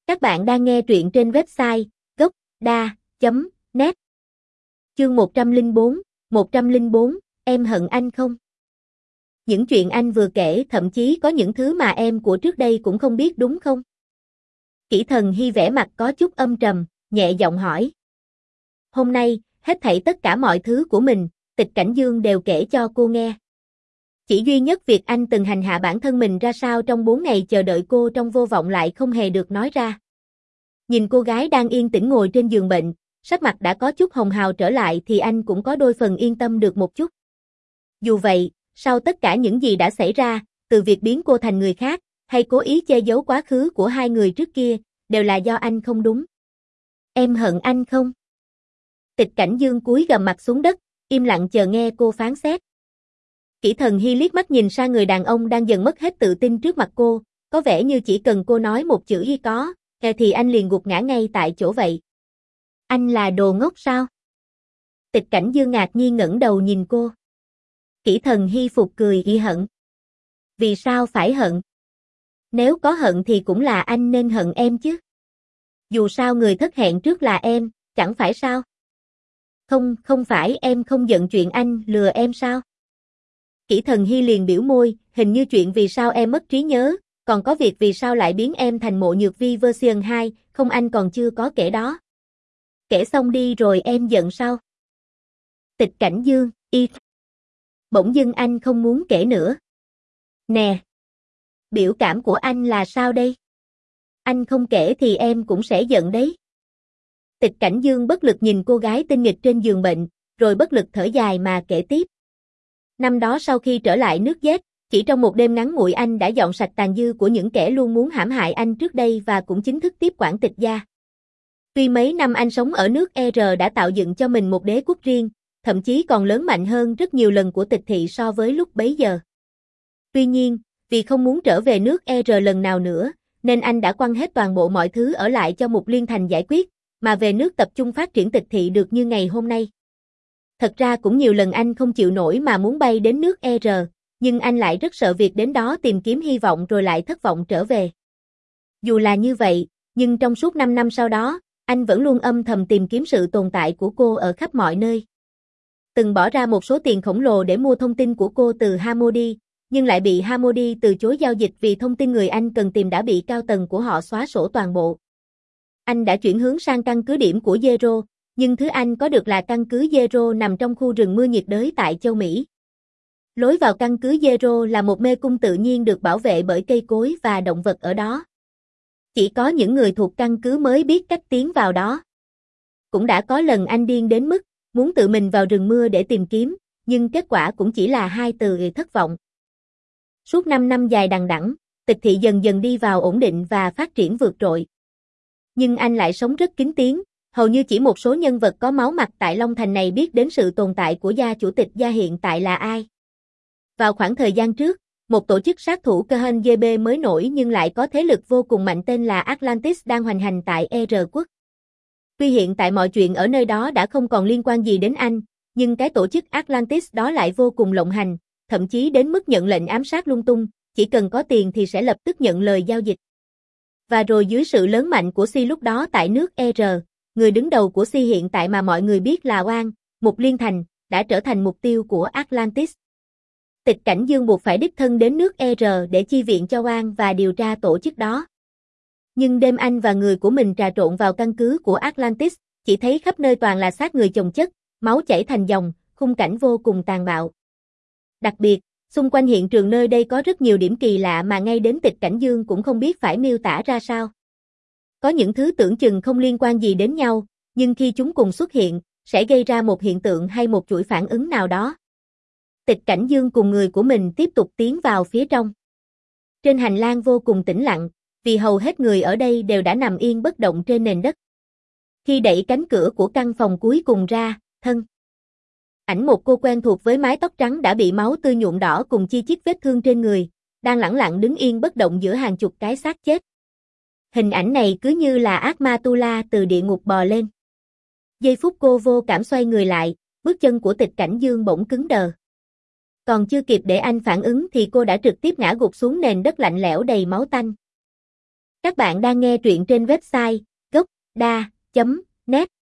Các bạn đang nghe truyện trên website gocda.net. Chương 104, em hận anh không? Những chuyện anh vừa kể thậm chí có những thứ mà em của trước đây cũng không biết đúng không? Kỷ Thần Hy vẻ mặt có chút âm trầm, nhẹ giọng hỏi. Hôm nay, hết thảy tất cả mọi thứ của mình, Tịch Cảnh Dương đều kể cho cô nghe. Chỉ duy nhất việc anh từng hành hạ bản thân mình ra sao trong 4 ngày chờ đợi cô trong vô vọng lại không hề được nói ra. Nhìn cô gái đang yên tĩnh ngồi trên giường bệnh, sắc mặt đã có chút hồng hào trở lại thì anh cũng có đôi phần yên tâm được một chút. Dù vậy, sau tất cả những gì đã xảy ra, từ việc biến cô thành người khác, hay cố ý che giấu quá khứ của hai người trước kia, đều là do anh không đúng. Em hận anh không? Tịch Cảnh Dương cúi gằm mặt xuống đất, im lặng chờ nghe cô phán xét. Kỷ Thần Hy liếc mắt nhìn sang người đàn ông đang dần mất hết tự tin trước mặt cô, có vẻ như chỉ cần cô nói một chữ y có, thì anh liền gục ngã ngay tại chỗ vậy. Anh là đồ ngốc sao? Tịch Cảnh Dương ngạc nhiên ngẩng đầu nhìn cô. Kỷ Thần Hy phục cười y hận. Vì sao phải hận? Nếu có hận thì cũng là anh nên hận em chứ. Dù sao người thất hẹn trước là em, chẳng phải sao? Không phải em không giận chuyện anh lừa em sao? Kỷ Thần Hy liền biểu môi, hình như chuyện vì sao em mất trí nhớ, còn có việc vì sao lại biến em thành Mộ Nhược Vi version 2, không anh còn chưa có kể đó. Kể xong đi rồi em giận sao? Tịch Cảnh Dương, bỗng dưng anh không muốn kể nữa. Nè! Biểu cảm của anh là sao đây? Anh không kể thì em cũng sẽ giận đấy. Tịch Cảnh Dương bất lực nhìn cô gái tinh nghịch trên giường bệnh, rồi bất lực thở dài mà kể tiếp. Năm đó sau khi trở lại nước Z, chỉ trong một đêm ngắn ngủi anh đã dọn sạch tàn dư của những kẻ luôn muốn hãm hại anh trước đây và cũng chính thức tiếp quản Tịch gia. Tuy mấy năm anh sống ở nước ER đã tạo dựng cho mình một đế quốc riêng, thậm chí còn lớn mạnh hơn rất nhiều lần của Tịch thị so với lúc bấy giờ. Tuy nhiên, vì không muốn trở về nước ER lần nào nữa, nên anh đã quăng hết toàn bộ mọi thứ ở lại cho Mục Liên Thành giải quyết, mà về nước tập trung phát triển Tịch thị được như ngày hôm nay. Thật ra cũng nhiều lần anh không chịu nổi mà muốn bay đến nước ER, nhưng anh lại rất sợ việc đến đó tìm kiếm hy vọng rồi lại thất vọng trở về. Dù là như vậy, nhưng trong suốt 5 năm sau đó, anh vẫn luôn âm thầm tìm kiếm sự tồn tại của cô ở khắp mọi nơi. Từng bỏ ra một số tiền khổng lồ để mua thông tin của cô từ Hamodi, nhưng lại bị Hamodi từ chối giao dịch vì thông tin người anh cần tìm đã bị cao tầng của họ xóa sổ toàn bộ. Anh đã chuyển hướng sang căn cứ điểm của Zero, nhưng thứ anh có được là căn cứ Zero nằm trong khu rừng mưa nhiệt đới tại châu Mỹ. Lối vào căn cứ Zero là một mê cung tự nhiên được bảo vệ bởi cây cối và động vật ở đó. Chỉ có những người thuộc căn cứ mới biết cách tiến vào đó. Cũng đã có lần anh điên đến mức muốn tự mình vào rừng mưa để tìm kiếm, nhưng kết quả cũng chỉ là 2 từ thất vọng. Suốt 5 năm dài đằng đẵng, Tịch thị dần dần đi vào ổn định và phát triển vượt trội. Nhưng anh lại sống rất kín tiếng, hầu như chỉ một số nhân vật có máu mặt tại Long Thành này biết đến sự tồn tại của gia chủ Tịch gia hiện tại là ai. Vào khoảng thời gian trước, một tổ chức sát thủ KGB mới nổi nhưng lại có thế lực vô cùng mạnh tên là Atlantis đang hoành hành tại ER quốc. Tuy hiện tại mọi chuyện ở nơi đó đã không còn liên quan gì đến anh, nhưng cái tổ chức Atlantis đó lại vô cùng lộng hành, thậm chí đến mức nhận lệnh ám sát lung tung, chỉ cần có tiền thì sẽ lập tức nhận lời giao dịch. Và rồi dưới sự lớn mạnh của Si lúc đó tại nước ER, người đứng đầu của Si hiện tại mà mọi người biết là Oan, Mục Liên Thành, đã trở thành mục tiêu của Atlantis. Tịch Cảnh Dương buộc phải đích thân đến nước ER để chi viện cho Oan và điều tra tổ chức đó. Nhưng đêm anh và người của mình trà trộn vào căn cứ của Atlantis, chỉ thấy khắp nơi toàn là xác người chồng chất, máu chảy thành dòng, khung cảnh vô cùng tàn bạo. Đặc biệt, xung quanh hiện trường nơi đây có rất nhiều điểm kỳ lạ mà ngay đến Tịch Cảnh Dương cũng không biết phải miêu tả ra sao. Có những thứ tưởng chừng không liên quan gì đến nhau, nhưng khi chúng cùng xuất hiện, sẽ gây ra một hiện tượng hay một chuỗi phản ứng nào đó. Tịch Cảnh Dương cùng người của mình tiếp tục tiến vào phía trong. Trên hành lang vô cùng tĩnh lặng, vì hầu hết người ở đây đều đã nằm yên bất động trên nền đất. Khi đẩy cánh cửa của căn phòng cuối cùng ra, ảnh một cô quen thuộc với mái tóc trắng đã bị máu tươi nhuộm đỏ cùng chi chít vết thương trên người, đang lẳng lặng đứng yên bất động giữa hàng chục cái xác chết. Hình ảnh này cứ như là ác ma Tu La từ địa ngục bò lên. Giây phút cô vô cảm xoay người lại, bước chân của Tịch Cảnh Dương bỗng cứng đờ. Còn chưa kịp để anh phản ứng thì cô đã trực tiếp ngã gục xuống nền đất lạnh lẽo đầy máu tanh. Các bạn đang nghe truyện trên website gocda.net